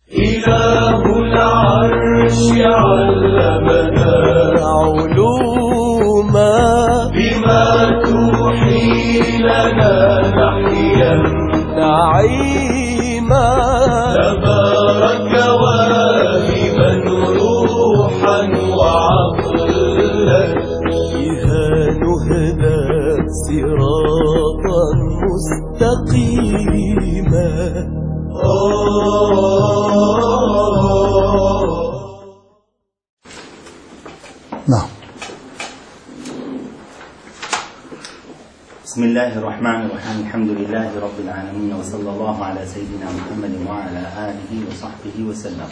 إله العرش علمنا علوما بما توحي لنا نحيا نعيما تبارك واهبا روحا وعقلا بها نهدى صراطا مستقيما. نعم. بسم الله الرحمن الرحيم. الحمد لله رب العالمين، وصلى الله على سيدنا محمد وعلى آله وصحبه وسلم.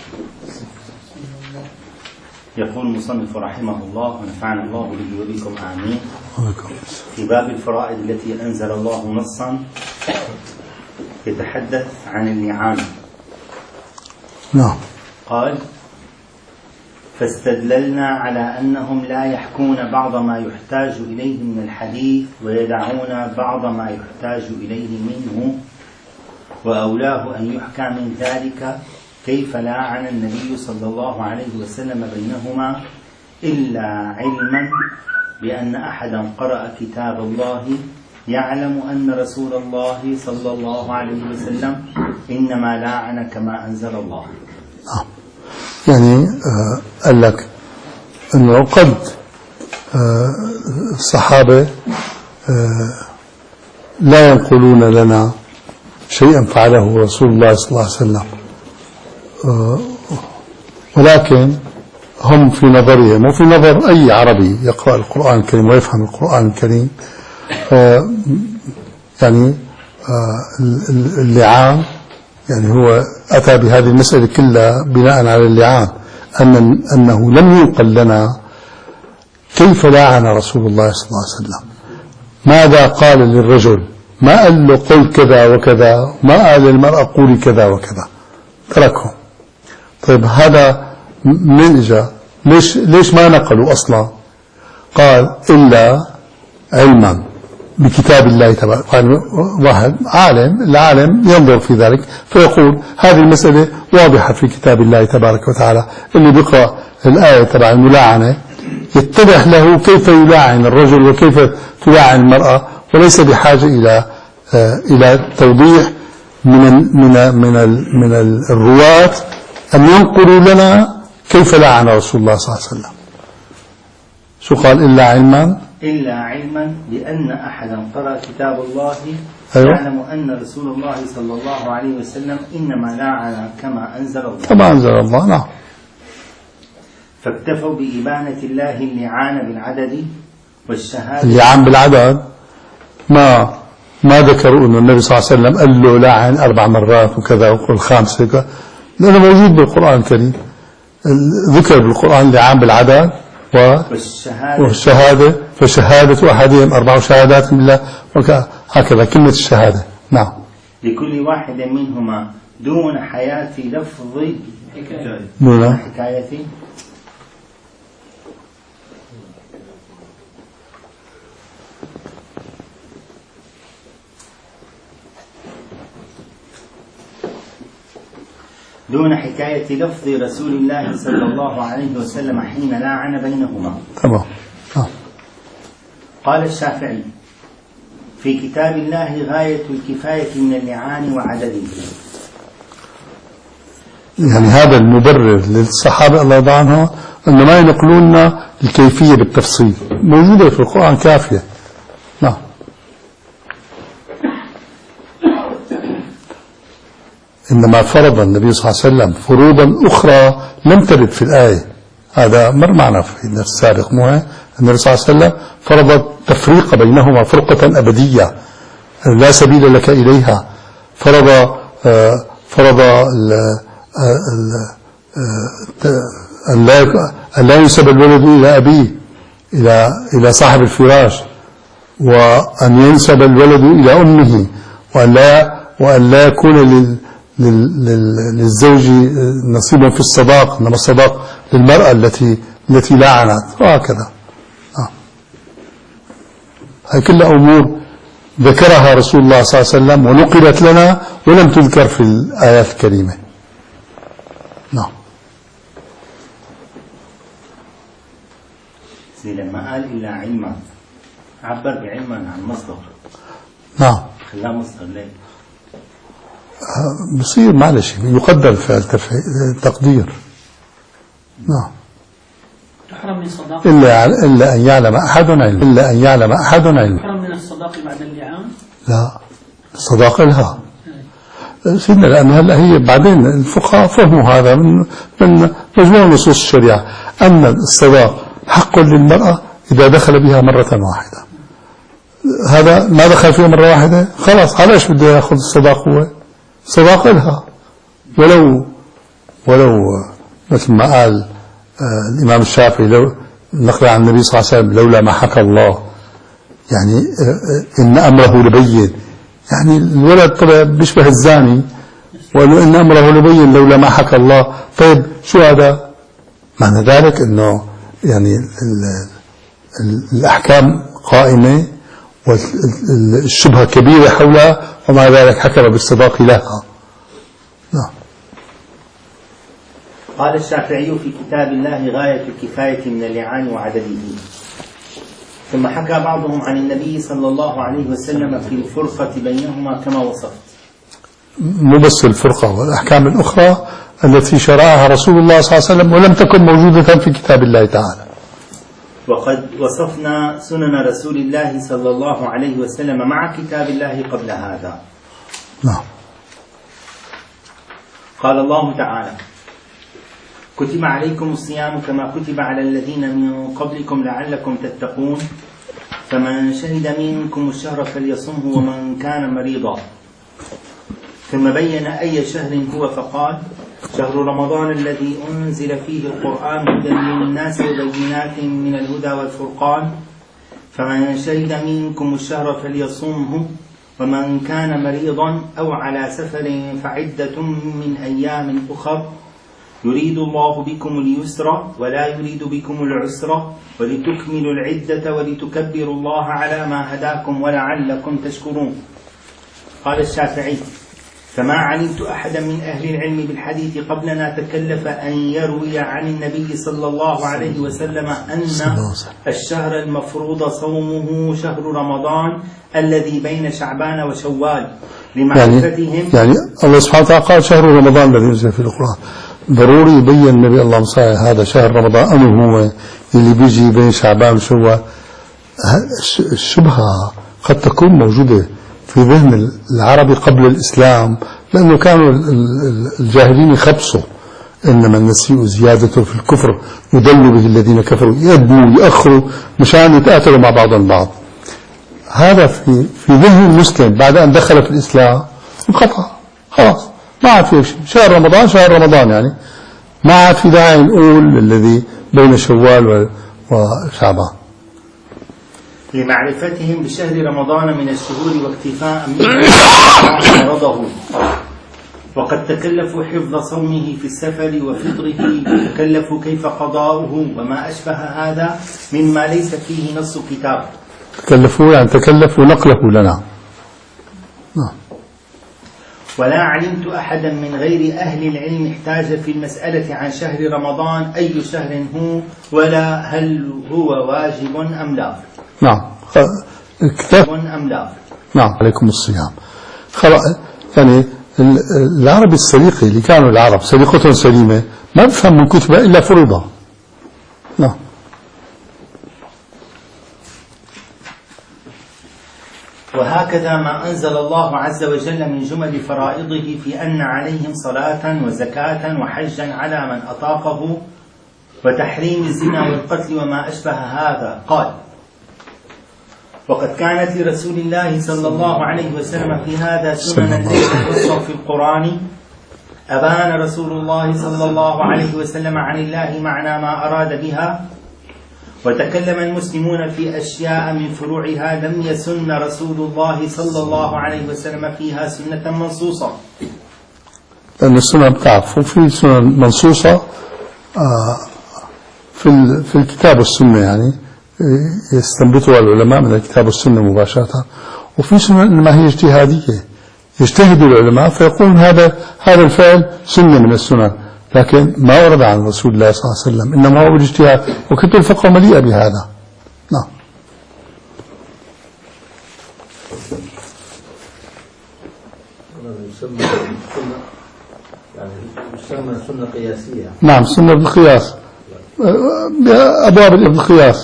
يقول المصنف رحمه الله ونفعنا الله به وبكم آمين. في باب الفرائض التي أنزل الله نصا يتحدث عن اللعان. نعم. قال: فاستدللنا على أنهم لا يحكون بعض ما يحتاج إليه من الحديث ويدعون بعض ما يحتاج إليه منه، وأولاه أن يحكى من ذلك كيف لاعن النبي صلى الله عليه وسلم بينهما إلا علما بأن أحدا قرأ كتاب الله يعلم أن رسول الله صلى الله عليه وسلم إنما لاعن كما أنزل الله. يعني قال لك أنه قد الصحابة لا ينقلون لنا شيئا فعله رسول الله صلى الله عليه وسلم، ولكن هم في نظرهم وفي نظر أي عربي يقرأ القرآن الكريم ويفهم القرآن الكريم يعني اللعان، يعني هو أتى بهذه المسألة كلها بناء على اللعان، أنه لم ينقل لنا كيف لعن رسول الله صلى الله عليه وسلم، ماذا قال للرجل، ما قال له قل كذا وكذا، ما قال للمرأة قولي كذا وكذا، تركهم. طيب هذا من إجا؟ ليش ما نقلوا أصلا؟ قال إلا علما بكتاب الله تبارك. قال واحد عالم، العالم ينظر في ذلك فيقول هذه المسألة واضحة في كتاب الله تبارك وتعالى، اللي بيقرأ الآية تبع الملاعنة يتضح له كيف يلاعن الرجل وكيف تلاعن المرأة، وليس بحاجة إلى توضيح من الرواة أن ينقلوا لنا كيف لعن رسول الله صلى الله عليه وسلم. شو قال؟ إلا علما بأن أحدا قرأ كتاب الله يعلم أن رسول الله صلى الله عليه وسلم إنما لاعن كما أنزل الله. نعم. فاكتفوا بإبانة الله اللعان بالعدد والشهادة. اللعان بالعدد ما ذكروا أن النبي صلى الله عليه وسلم قال له لاعن 4 مرات وكذا وقل 5، لأنه موجود بالقرآن الكريم، ذكر بالقرآن اللعان بالعدد والشهادة، فشهادة أحدهم 4 شهادات بالله، هكذا كلمة الشهادة. نعم. لكل واحد منهما دون حياة لفظ حكاية دون حكاية لفظ رسول الله صلى الله عليه وسلم حين لاعن بينهما. تمام. قال الشافعي: في كتاب الله غاية الكفاية من اللعان وعدده. يعني هذا المبرر للصحابة الله يرضى عنهم أن ما ينقلون الكيفية بالتفصيل، موجودة في القرآن كافية. نعم. إنما فرض النبي صلى الله عليه وسلم فروضا أخرى لم ترد في الآية، هذا مر معنا في الدرس السابق. النبي صلى الله عليه وسلم فرض التفريق بينهما فرقة أبدية لا سبيل لك إليها، فرض أن لا ينسب الولد إلى أبيه إلى صاحب الفراش، وأن ينسب الولد إلى أمه، وأن لا يكون للزوج نصيبا في الصداق، إنما الصداق للمرأة التي لعنت، وهكذا. هذه كلها أمور ذكرها رسول الله صلى الله عليه وسلم ونقلت لنا ولم تذكر في الآيات الكريمة. لما قال إلا علما عبر بعلما عن مصدر. نعم خلاه مصدر ليه؟ بصير معلش يقدر فعل تقدير. نعم. تحرم من صداقة إلا أن يعلم أحد علم. إلا أن يعلم أحد علم. تحرم من الصداقة بعد اللعان. لا الصداقة لها سيدنا، لأن هلا هي بعدين الفقهاء فهموا هذا من مجموع نصوص الشريعة أن الصداق حق للمرأة إذا دخل بها مرة واحدة. هذا ما دخل فيها مرة واحدة خلاص، علاش بده ياخذ الصداق؟ هو صداق لها، ولو مثل ما قال الإمام الشافعي لو نقل عن النبي صلى الله عليه وسلم لولا ما حكى الله، يعني إن أمره لبين، يعني الولد طلع بيشبه الزاني وقالوا إن أمره لبين لولا ما حكى الله. طيب شو هذا؟ معنى ذلك أنه يعني الأحكام قائمة والشبهة كبيرة حولها، ومع ذلك حكم بالصداق لها. نعم. قال الشافعي في كتاب الله غاية الكفاية من اللعان وعدده. ثم حكى بعضهم عن النبي صلى الله عليه وسلم في الفرقة بينهما كما وصفت. مو بس الفرقة والأحكام الأخرى التي شرعها رسول الله صلى الله عليه وسلم ولم تكن موجودة في كتاب الله تعالى. وقد وصفنا سنن رسول الله صلى الله عليه وسلم مع كتاب الله قبل هذا. نعم. قال الله تعالى: كتب عليكم الصيام كما كتب على الذين من قبلكم لعلكم تتقون فمن شهد منكم الشهر فليصمه ومن كان مريضا. ثم بين أي شهر هو فقال: شهر رمضان الذي أنزل فيه القرآن هدى للناس وبينات من الهدى والفرقان فمن شهد منكم الشهر فليصمه ومن كان مريضا أو على سفر فعدة من أيام أخر يريد الله بكم اليسر ولا يريد بكم العسر ولتكملوا العدة ولتكبروا الله على ما هداكم ولعلكم تشكرون. قال الشافعي: فما علمت أحدا من أهل العلم بالحديث قبلنا تكلف أن يروي عن النبي صلى الله عليه وسلم أن الشهر المفروض صومه شهر رمضان الذي بين شعبان وشوال لمعرفتهم. يعني الله سبحانه وتعالى قال شهر رمضان الذي نزل في القرآن، ضروري يبين النبي اللهم صل على هذا شهر رمضان أنه هو اللي بيجي بين شعبان وشوال. الشبهة قد تكون موجودة في ذهن العربي قبل الإسلام، لأنه كانوا الجاهلين يخبصوا إنما النسيء زيادة في الكفر يدل به الذين كفروا، يدنوا يأخروا مشان يتآثروا مع بعضهم البعض. هذا في ذهن المسلم بعد أن دخل في الإسلام انقطع خلاص، ما عاد في شيء. شهر رمضان شهر رمضان، يعني ما عاد في داعي نقول الذي بين شوال وشعبان. لمعرفتهم بشهر رمضان من الشهور واكتفاء منه فرضه، وقد تكلفوا حفظ صومه في السفر وفطره، تكلفوا كيف قضاؤه وما أشبه هذا مما ليس فيه نص كتاب. تكلفوا يعني تكلفوا نقله لنا. ولا علمت أحدا من غير أهل العلم احتاج في المسألة عن شهر رمضان أي شهر هو ولا هل هو واجب أم لا. نعم الكتاب أم لا. نعم عليكم الصيام. خلاص يعني العرب السليقي اللي كانوا العرب سليقتهم سليمة ما بفهم من كتبه إلا فرضا. نعم. وهكذا ما أنزل الله عز وجل من جمل فرائضه في أن عليهم صلاة وزكاة وحجا على من أطاقه وتحريم الزنا والقتل وما أشبه هذا. قال: وقد كانت لرسول الله صلى الله عليه وسلم في هذا سنن التي تخص في القرآن. أبان رسول الله صلى الله عليه وسلم عن الله معنى ما أراد بها، وتكلم المسلمون في أشياء من فروعها لم يسن رسول الله صلى الله عليه وسلم فيها سنة منصوصة. لأن السنة بتعرف في سنن منصوصة في الكتاب والسنة، يعني يستنبطها العلماء من الكتاب والسنة مباشرة، وفي سنة إنما هي اجتهادية يجتهد العلماء فيقول هذا الفعل سنة من السنن، لكن ما ورد عن رسول الله صلى الله عليه وسلم، إنما هو الاجتهاد، وكتب الفقه مليئة بهذا. يسمى سنة قياسية. نعم سنة بالقياس، أبواب القياس.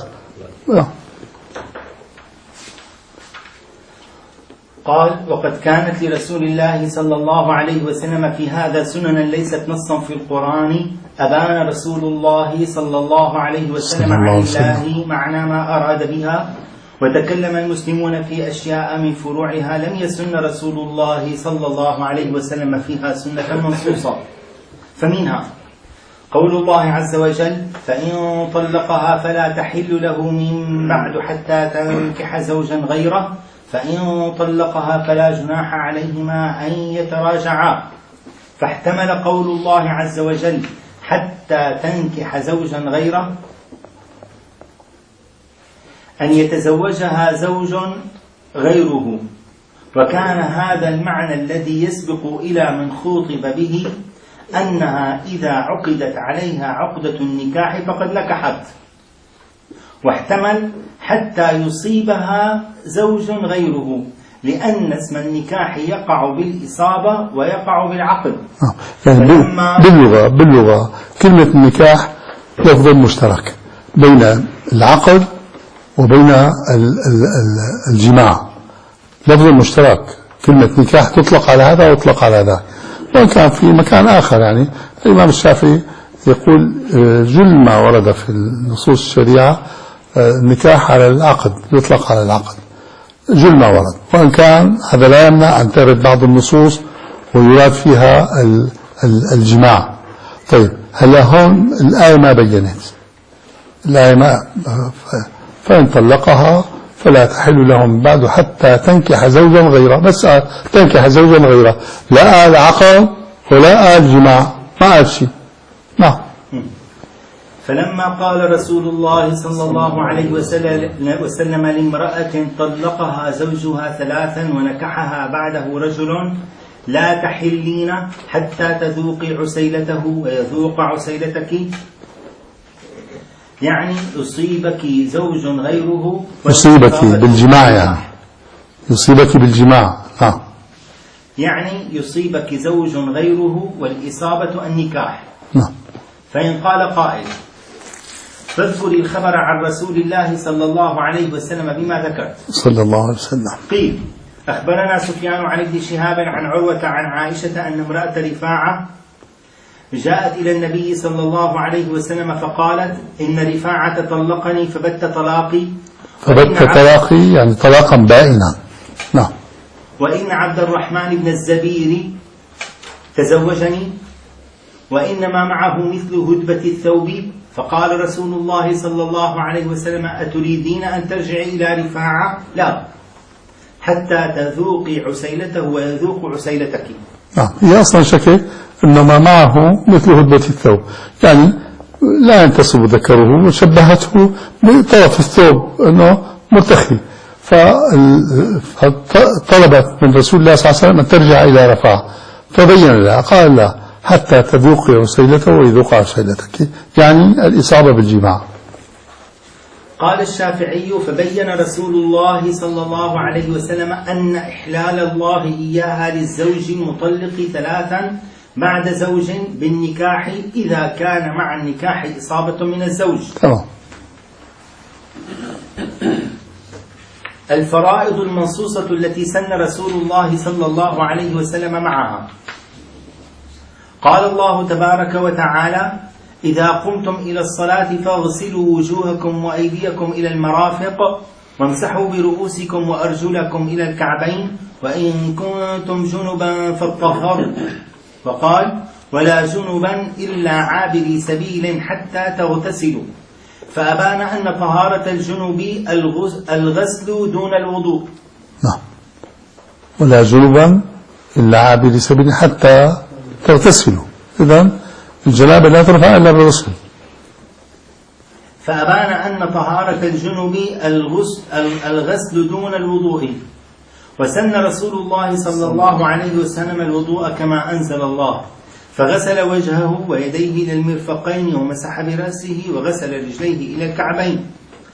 قال: وقد كانت لرسول الله صلى الله عليه وسلم في هذا سننا ليست نصا في القرآن، أبان رسول الله صلى الله عليه وسلم عن الله معنى ما أراد بها، وتكلم المسلمون في أشياء من فروعها لم يسن رسول الله صلى الله عليه وسلم فيها سنة منصوصة. فمنها قول الله عز وجل: فإن طلقها فلا تحل له من بعد حتى تنكح زوجا غيره، فإن طلقها فلا جناح عليهما أن يتراجعا. فاحتمل قول الله عز وجل حتى تنكح زوجا غيره أن يتزوجها زوج غيره، وكان هذا المعنى الذي يسبق إلى من خوطب به أنها إذا عقدت عليها عقدة النكاح فقد نكحت. واحتمل حتى يصيبها زوج غيره، لأن اسم النكاح يقع بالإصابة ويقع بالعقد. يعني باللغة كلمة النكاح لفظ مشترك بين العقد وبين الجماع، لفظ مشترك. كلمة نكاح تطلق على هذا وتطلق على ذا. وإن كان في مكان آخر، يعني الإمام الشافعي يقول جل ما ورد في النصوص الشريعة النكاح على العقد، يطلق على العقد جل ما ورد، وإن كان هذا لا يمنع أن ترد بعض النصوص ويراد فيها الجماع. طيب هلا هون الآية ما بينت، الآية ما فإن طلقها فلا تحل لهم بعد حتى تنكح زوجا غيره، بس تنكح زوجا غيره، لا قال عقد ولا قال جماع، ما قال شيء. نعم. فلما قال رسول الله صلى الله عليه وسلم لامرأة طلقها زوجها 3 ونكحها بعده رجل: لا تحلين حتى تذوقي عسيلته ويذوق عسيلتك، يعني يصيبك زوج غيره، يصيبك بالجماع، يعني يصيبك بالجماع. يعني يصيبك زوج غيره والإصابة النكاح. نعم. فإن قال قائل: فاذكر الخبر عن رسول الله صلى الله عليه وسلم بما ذكرت صلى الله عليه وسلم. قيل: أخبرنا سفيان عن ابن شهاب عن عروة عن عائشة أن امرأة رفاعة جاءت إلى النبي صلى الله عليه وسلم فقالت: إن رفاعة طلقني فبت طلاقي يعني طلاقا بائنا. نعم. وإن عبد الرحمن بن الزبير تزوجني وإنما معه مثل هدبة الثوب. فقال رسول الله صلى الله عليه وسلم: أتريدين أن ترجعي إلى رفاعة؟ لا، حتى تذوقي عسيلته ويذوق عسيلتك. هي أصلا شكل إنما معه مثل هدبة الثوب، يعني لا ينتصب ذكره، وشبهته بطرف الثوب أنه مرتخي، فطلبت من رسول الله صلى الله عليه وسلم أن ترجع إلى رفاعة، فبين لها قال: لا، حتى تذوقي عسيلته ويذوق عسيلتك، يعني الإصابة بالجماع. قال الشافعي: فبين رسول الله صلى الله عليه وسلم أن إحلال الله إياها للزوج المطلق 3 بعد زوج بالنكاح إذا كان مع النكاح إصابة من الزوج. تمام. الفرائض المنصوصة التي سن رسول الله صلى الله عليه وسلم معها. قال الله تبارك وتعالى: إذا قمتم إلى الصلاة فاغسلوا وجوهكم وأيديكم إلى المرافق وامسحوا برؤوسكم وأرجلكم إلى الكعبين وإن كنتم جنبا فاطهروا. وقال: ولا جنبا إلا عابري سبيل حتى تغتسلوا. فأبان أن طهارة الجنوب الغسل دون الوضوء. نعم. ولا جنبا إلا عابري سبيل حتى تغتسلوا، إذن الجنابة لا ترفع إلا بالغسل. فأبان أن طهارة الجنوب الغسل دون الوضوء. وسن رسول الله صلى الله عليه وسلم الوضوء كما أنزل الله، فغسل وجهه ويديه إلى المرفقين ومسح برأسه وغسل رجليه إلى الكعبين.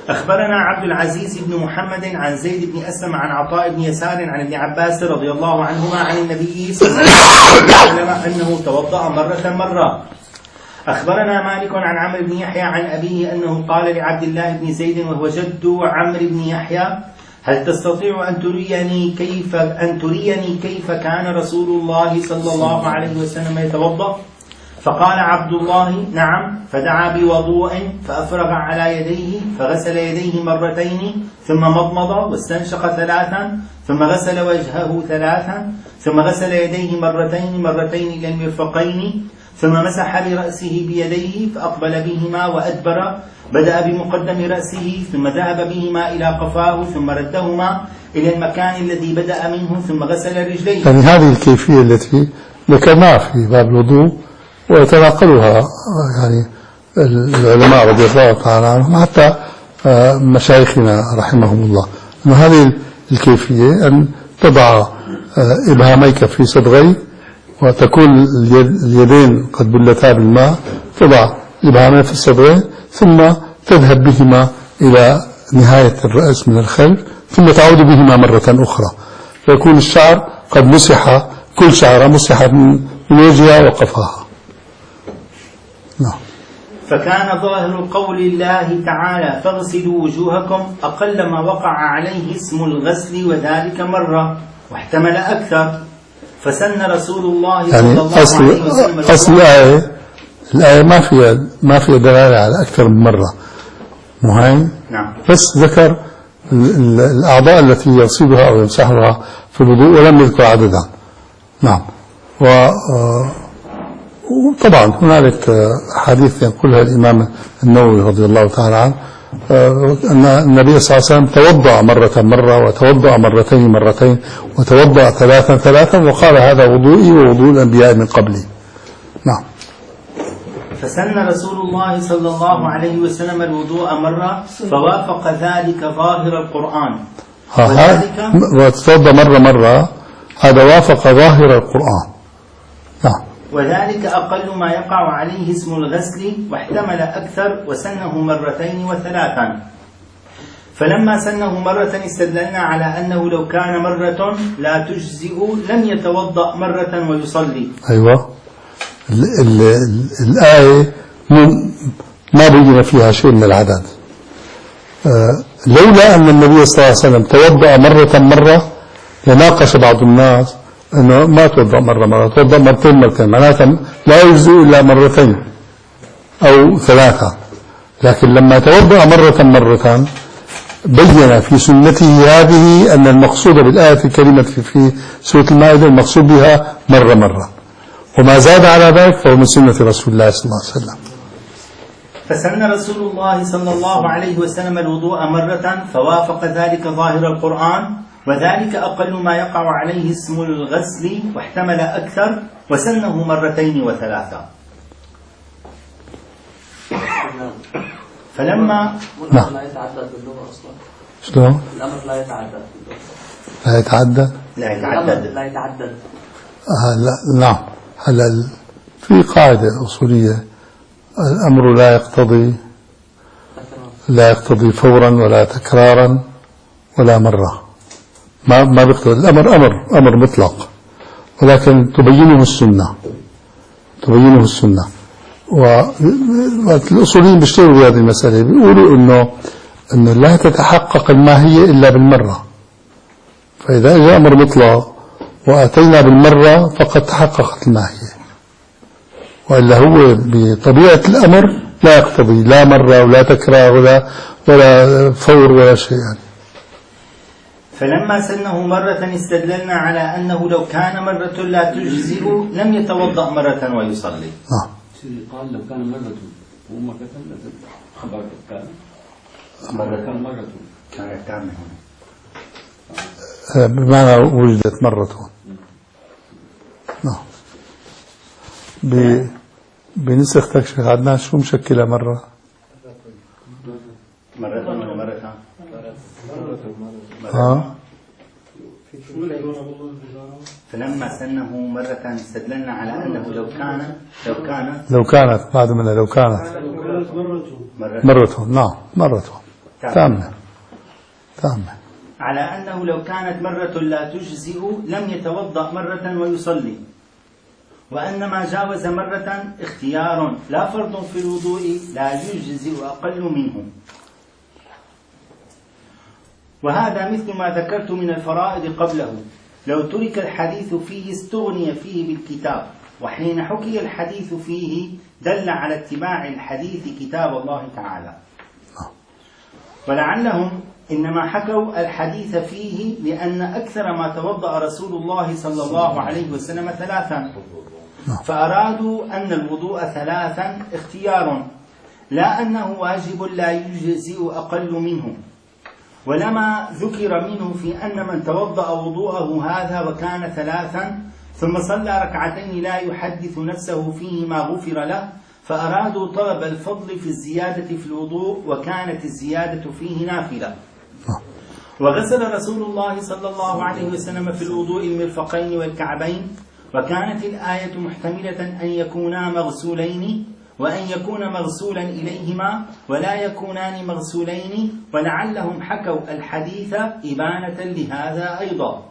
أخبرنا عبد العزيز بن محمد عن زيد بن أسلم عن عطاء بن يسار عن ابن عباس رضي الله عنهما عن النبي صلى الله عليه وسلم أنه توضأ مرة. أخبرنا مالك عن عمرو بن يحيى عن أبيه أنه قال لعبد الله بن زيد وهو جد عمرو بن يحيى: هل تستطيع أن تريني كيف كان رسول الله صلى الله عليه وسلم يتوضأ؟ فقال عبد الله: نعم. فدعا بوضوء فأفرغ على يديه فغسل يديه مرتين ثم مضمض واستنشق 3 ثم غسل وجهه 3 ثم غسل يديه مرتين إلى المرفقين ثم مسح برأسه بيديه فأقبل بهما وأدبر، بدأ بمقدم رأسه ثم ذهب بهما إلى قفاه ثم ردهما إلى المكان الذي بدأ منه ثم غسل رجليه. يعني هذه الكيفية التي ذكرناها في باب الوضوء ويتناقلها يعني العلماء رضي الله تعالى عنهم حتى مشايخنا رحمهم الله، أن هذه الكيفية أن تضع إبهاميك في صدغي وتكون اليدين قد بلتا بالماء، تضع إبهامين في الصدغين ثم تذهب بهما إلى نهاية الرأس من الخلف ثم تعود بهما مرة أخرى، فيكون الشعر قد مسح، كل شعرة مسحت من وجهها وقفاها. نعم. فكان ظاهر قول الله تعالى: فاغسلوا وجوهكم أقل ما وقع عليه اسم الغسل وذلك مرة، واحتمل أكثر، فسن رسول الله صلى الله عليه وسلم. أصل الآية ما فيها دلالة على أكثر من مرة مهين. نعم. بس ذكر الأعضاء التي يغسلها أو يمسحها في الوضوء ولم يذكر عددا. نعم. وطبعا هنالك حديث ينقلها الإمام النووي رضي الله تعالى عنه أن النبي صلى الله عليه وسلم توضأ مرة وتوضأ مرتين وتوضأ 3 وقال: هذا وضوئي ووضوء الأنبياء من قبلي. نعم. فسن رسول الله صلى الله عليه وسلم الوضوء مرة فوافق ذلك ظاهر القرآن. وتوضأ مرة هذا وافق ظاهر القرآن. نعم. وذلك أقل ما يقع عليه اسم الغسل، واحتمل أكثر، وسنه 2 و3. فلما سنه مرة استدللنا على أنه لو كان مرة لا تجزئ لم يتوضأ مرة ويصلي. أيوة. الآية ما بين فيها شيء من العدد. لولا أن النبي صلى الله عليه وسلم توضأ مرة لناقش بعض الناس أنه ما توضأ مرة توضأ مرتين معناتها لا يجزئ إلا 2 أو 3. لكن لما توضأ مرة بين في سنته هذه أن المقصود بالآية الكريمة في سورة المائدة المقصود بها مرة، وما زاد على ذلك فهو من سنة رسول الله صلى الله عليه وسلم. فسن رسول الله صلى الله عليه وسلم الوضوء مرة فوافق ذلك ظاهر القرآن، وذلك أقل ما يقع عليه اسم الغسل، واحتمل أكثر، وسنه 2 و3. فلما لا يتعدد باللغة أصلا. شلون؟ الأمر لا يتعدد باللغة. لا يتعدد. نعم. هلا في قاعدة أصولية: الأمر لا يقتضي فورا ولا تكرارا ولا مرة. ما بيقتضي الأمر أمر مطلق، ولكن تبينه السنة. والأصوليين بيشتغلوا بهذه المسألة، بيقولوا إنه لا تتحقق الماهية إلا بالمرة. فإذا جاء أمر مطلق وأتينا بالمرة فقد تحققت الماهية، وإلا هو بطبيعة الأمر لا يقتضي لا مرة ولا تكرار ولا فور ولا شيء يعني. فلما سنه مرة استدللنا على أنه لو كان مرة لا تجزئ لم يتوضأ مرة ويصلي. قال لو كان مرة ومرة خبر كان مرة كانت تعمل بمعنى وجدت مرة. نعم. بنسختك شيخ عدنان شو مشكلة مرة؟ مرة. فلما سنه مرة استدللنا على أنه لو كانت بعد منها لو كانت مرة. نعم مرة. تامة على أنه لو كانت مرة لا تجزئ لم يتوضأ مرة ويصلي، وأن ما جاوز مرة اختيار لا فرض في الوضوء لا يجزئ أقل منه. وهذا مثل ما ذكرت من الفرائض قبله، لو ترك الحديث فيه استغني فيه بالكتاب، وحين حكي الحديث فيه دل على اتباع الحديث كتاب الله تعالى. ولعلهم إنما حكوا الحديث فيه لأن أكثر ما توضأ رسول الله صلى الله عليه وسلم 3، فأرادوا أن الوضوء 3 اختيار، لا أنه واجب لا يجزئ أقل منه. ولما ذكر منه في أن من توضأ وضوءه هذا وكان 3 ثم صلى ركعتين لا يحدث نفسه فيهما غفر له، فأرادوا طلب الفضل في الزيادة في الوضوء، وكانت الزيادة فيه نافلة. وغسل رسول الله صلى الله عليه وسلم في الوضوء المرفقين والكعبين، وكانت الآية محتملة أن يكونا مغسولين وأن يكون مغسولا إليهما ولا يكونان مغسولين، ولعلهم حكوا الحديث إبانة لهذا أيضا.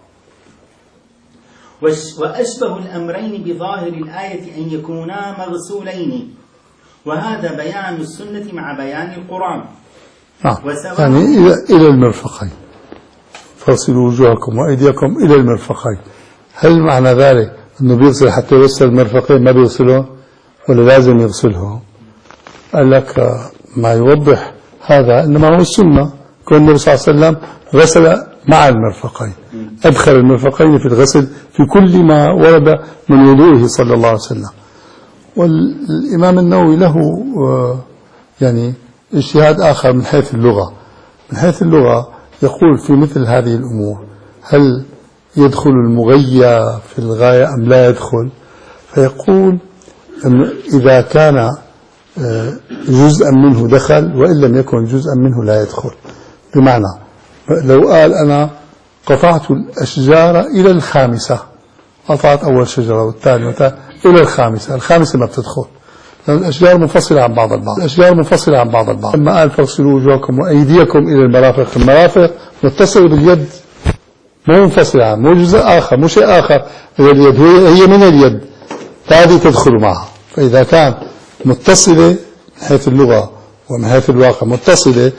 وأشبه الأمرين بظاهر الآية أن يكونا مغسولين، وهذا بيان السنة مع بيان القرآن. يعني إلى المرفقين، فاغسلوا وجوهكم وأيديكم إلى المرفقين. هل معنى ذلك أنه بيغسل حتى يوصل المرفقين ما بيغسلهم ولا لازم يغسلهم؟ قال لك ما يوضح هذا إنما هو السنة، كون النبي صلى الله عليه وسلم غسل مع المرفقين، أدخل المرفقين في الغسل في كل ما ورد من وضوئه صلى الله عليه وسلم. والإمام النووي له يعني اجتهاد آخر من حيث اللغة. من حيث اللغة يقول في مثل هذه الأمور هل يدخل المغيى في الغاية أم لا يدخل؟ فيقول أن إذا كان جزءا منه دخل وإن لم يكن جزءا منه لا يدخل. بمعنى لو قال أنا قطعت الأشجار إلى الخامسة، قطعت أول شجرة والثانية والثالثة إلى الخامسة ما بتدخل، لأن الأشجار منفصلة عن بعض البعض. لما قال فاغسلوا وجوهكم وأيديكم إلى المرافق، المرافق متصلة باليد، مو منفصلة عنه، مو جزء آخر، مو شيء آخر من اليد، هي من اليد، هذه تدخل معها. فإذا كان متصلة من حيث اللغة ومن حيث الواقع متصلة،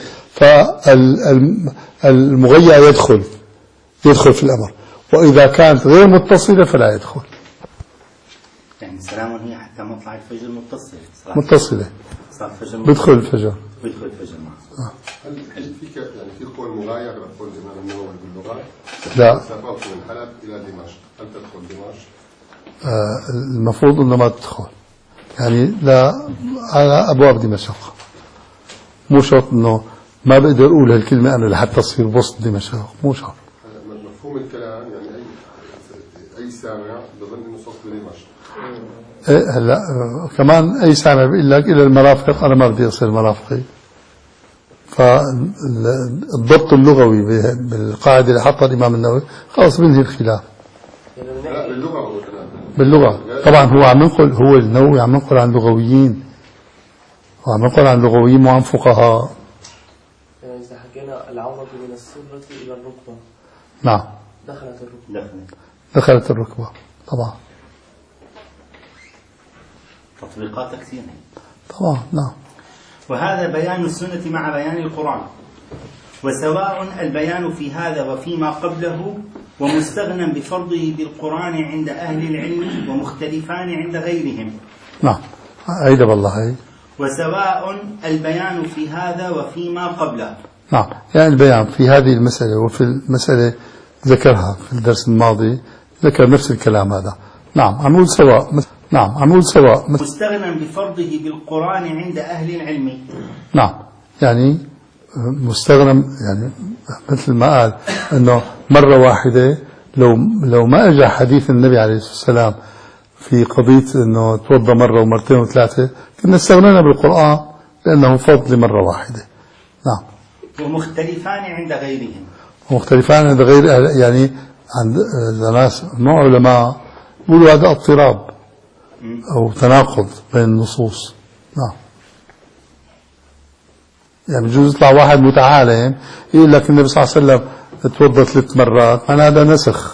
فالمغيى يدخل في الأمر، وإذا كانت غير متصلة فلا يدخل. يعني سلام هي حتى مطلع الفجر متصلة بدخل الفجر معه. هل فيك يعني في قول مغاير لقول الإمام النووي باللغة؟ لا. سافرت من حلب إلى دمشق، هل تدخل دمشق؟ المفروض أنه ما تدخل، يعني لا على أبواب دمشق، مو شرط أنه ما بقدر أقول هالكلمة أنا لحتى تصير وسط دمشق، مو شرط. مفهوم الكلام يعني أي سامع بظن أنه صوت بدمشق. هلا كمان أي سامع بيقول لك إلى المرافق، أنا ما بدي أصير مرافقي. فالضبط اللغوي بالقاعدة اللي حطها الإمام النووي خلاص بنهي الخلاف. لا باللغة طبعا هو عم ينقل، هو النووي عم ينقل عن لغويين، وعم ينقل عن لغويين وعن فقهاء. يعني إذا حكينا العورة من السرة إلى الركبة، نعم دخلت الركبة طبعا. تطبيقات كثيرة طبعا. نعم. وهذا بيان السنة مع بيان القرآن، وسواء البيان في هذا وفيما قبله، ومستغنى بفرضه بالقرآن عند أهل العلم، ومختلفان عند غيرهم. نعم عيد والله. وسواء البيان في هذا وفيما قبله. نعم يعني البيان في هذه المسألة وفي المسألة ذكرها في الدرس الماضي، ذكر نفس الكلام هذا. نعم عمود سواء مستغنى بفرضه بالقرآن عند أهل العلم. نعم يعني مستغنى، يعني مثل ما قال أنه مرة واحدة لو ما أجى حديث النبي عليه الصلاة والسلام في قضية أنه توضى مرة ومرتين وثلاثة كنا استغنينا بالقرآن لأنه فضل مرة واحدة. نعم. ومختلفان عند غيرهم. يعني عند ناس مو علماء يقولوا هذا اضطراب أو تناقض بين النصوص. نعم. يعني بجوز يطلع واحد متعالم يقول لك النبي صلى الله عليه وسلم توضأ 3 مرات، معنى هذا نسخ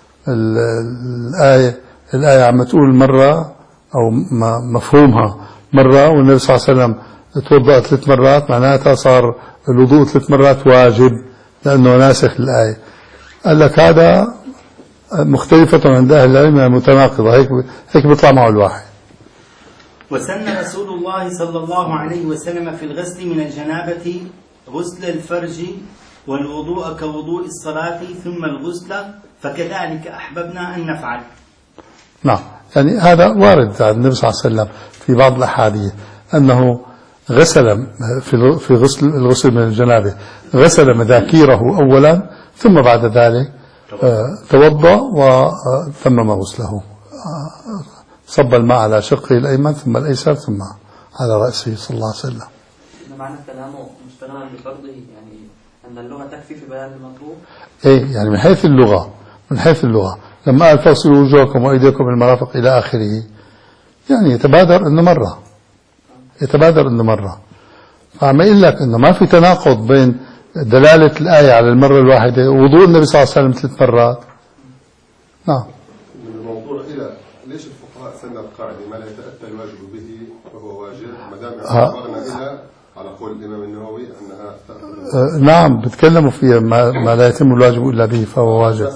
الآية عم تقول مرة أو مفهومها مرة، والنبي صلى الله عليه وسلم توضأ 3 مرات، معناتها صار الوضوء 3 مرات واجب لأنه ناسخ الآية. قال لك هذا مختلفة عند أهل العلم متناقضة، هيك بيطلع معه الواحد. وسن رسول الله صلى الله عليه وسلم في الغسل من الجنابة غسل الفرج والوضوء كوضوء الصلاة ثم الغسل، فكذلك أحببنا أن نفعل. نعم، يعني هذا وارد عن النبي صلى الله عليه وسلم في بعض الأحاديث أنه غسل في الغسل من الجنابة، غسل مذاكيره أولا ثم بعد ذلك توضأ وتمم غسله، صب الماء على شقه الأيمن ثم الأيسر ثم على رأسه صلى الله عليه وسلم. معنى كلامه مستغنى بفرضه، يعني أن اللغة تكفي في بيان المطلوب. إيه، يعني من حيث اللغة لما قال فاغسلوا وجوهكم وأيديكم بالمرافق إلى آخره، يعني يتبادر إنه مرة. فعم يقول لك إنه ما في تناقض بين دلالة الآية على المرة الواحدة ووضوء النبي صلى الله عليه وسلم 3 مرات. نعم. من الموضوع إلى ليش الفقهاء سنوا القاعدة ما لا يتأتى الواجب به فهو واجب، ما دام أخبرنا إلى على قول الإمام النووي أنها تأخذ. نعم، بتكلموا فيها ما لا يتم الواجب إلا به فهو واجب.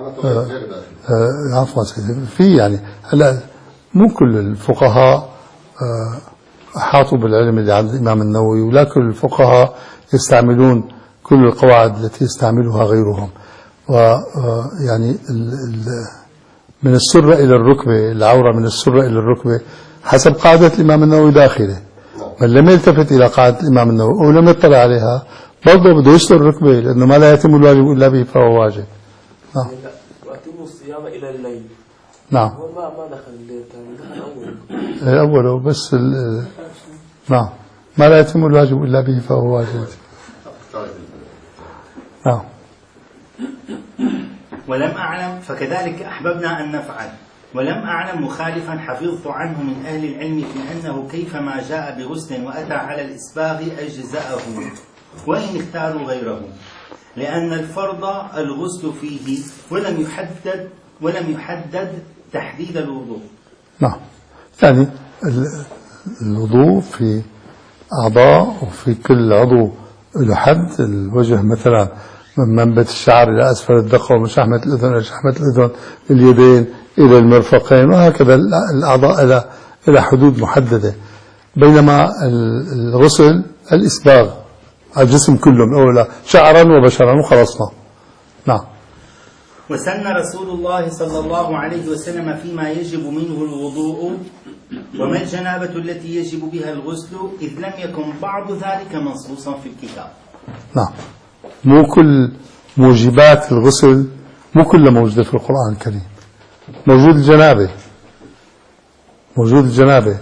عفوا سيدي، في يعني هلا مو كل الفقهاء أحاطوا بالعلم اللي عند الإمام النووي، ولا كل الفقهاء يستعملون كل القواعد التي يستعملها غيرهم. ويعني من السرة إلى الركبة، العورة من السرة إلى الركبة حسب قاعدة الإمام النووي داخله. من لم يلتفت إلى قاعدة الإمام النووي ولم يطلع عليها برضه بده يستر الركبة، لأنه ما لا يتم الواجب إلا به فهو واجب. نعم. وأتموا الصيام إلى الليل. نعم. هو ما دخل الليل، دخل أوله بس نعم، ما لا يتم الواجب إلا به فهو واجب. نعم. ولم أعلم فكذلك أحببنا أن نفعل، ولم أعلم مخالفا حفظت عنه من أهل العلم في أنه كيفما جاء بغسل وأتى على الإسباغ أجزأه وإن اختاروا غيره، لأن الفرض الغسل فيه ولم يحدد تحديد الوضوء. نعم، يعني الوضوء في أعضاء وفي كل عضو له حد. الوجه مثلا من منبت الشعر إلى أسفل الذقن، ومن شحمة الأذن إلى شحمة الأذن، اليدين إلى المرفقين، وهكذا الأعضاء إلى حدود محددة. بينما الغسل الإسباغ على الجسم كله من أوله شعرا وبشرا وخلصنا. نعم. وسن رسول الله صلى الله عليه وسلم فيما يجب منه الوضوء وما الجنابة التي يجب بها الغسل، إذ لم يكن بعض ذلك منصوصا في الكتاب. نعم، مو كل موجبات الغسل مو كلها موجودة في القرآن الكريم. موجود الجنابة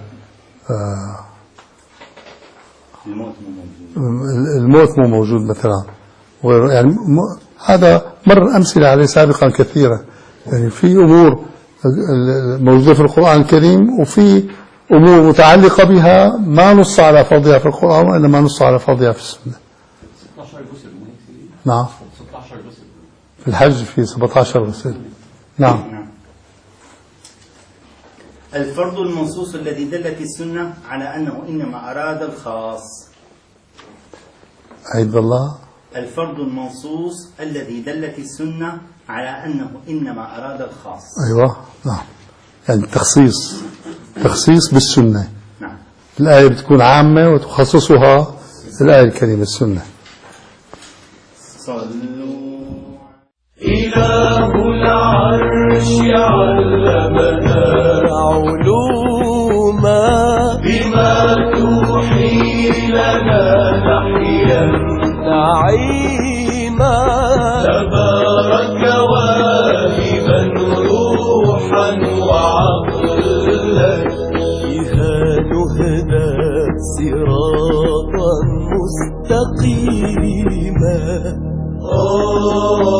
الموت مو موجود مثلا، يعني هذا مر أمثلة عليه سابقا كثيرة. يعني في أمور موجودة في القرآن الكريم وفي أمور متعلقة بها ما نص على فرضها في القرآن وإنما نص على فرضها في السنة. 16 غسل. نعم، 16 غسل في الحج في 17 غسل. نعم. الفرض المنصوص الذي دلت السنة على أنه إنما أراد الخاص. عيد الله. الفرض المنصوص الذي دلت السنة على أنه إنما أراد الخاص. أيوة. نعم، يعني تخصيص بالسنة. نعم. الآية بتكون عامة وتخصصها الآية الكريمة السنة. صلوا. إله العرش علمنا علوما بما توحي لنا نحيا نعيما، تبارك واهبا روحا وعقلا، بها نهدى صراطا مستقيما.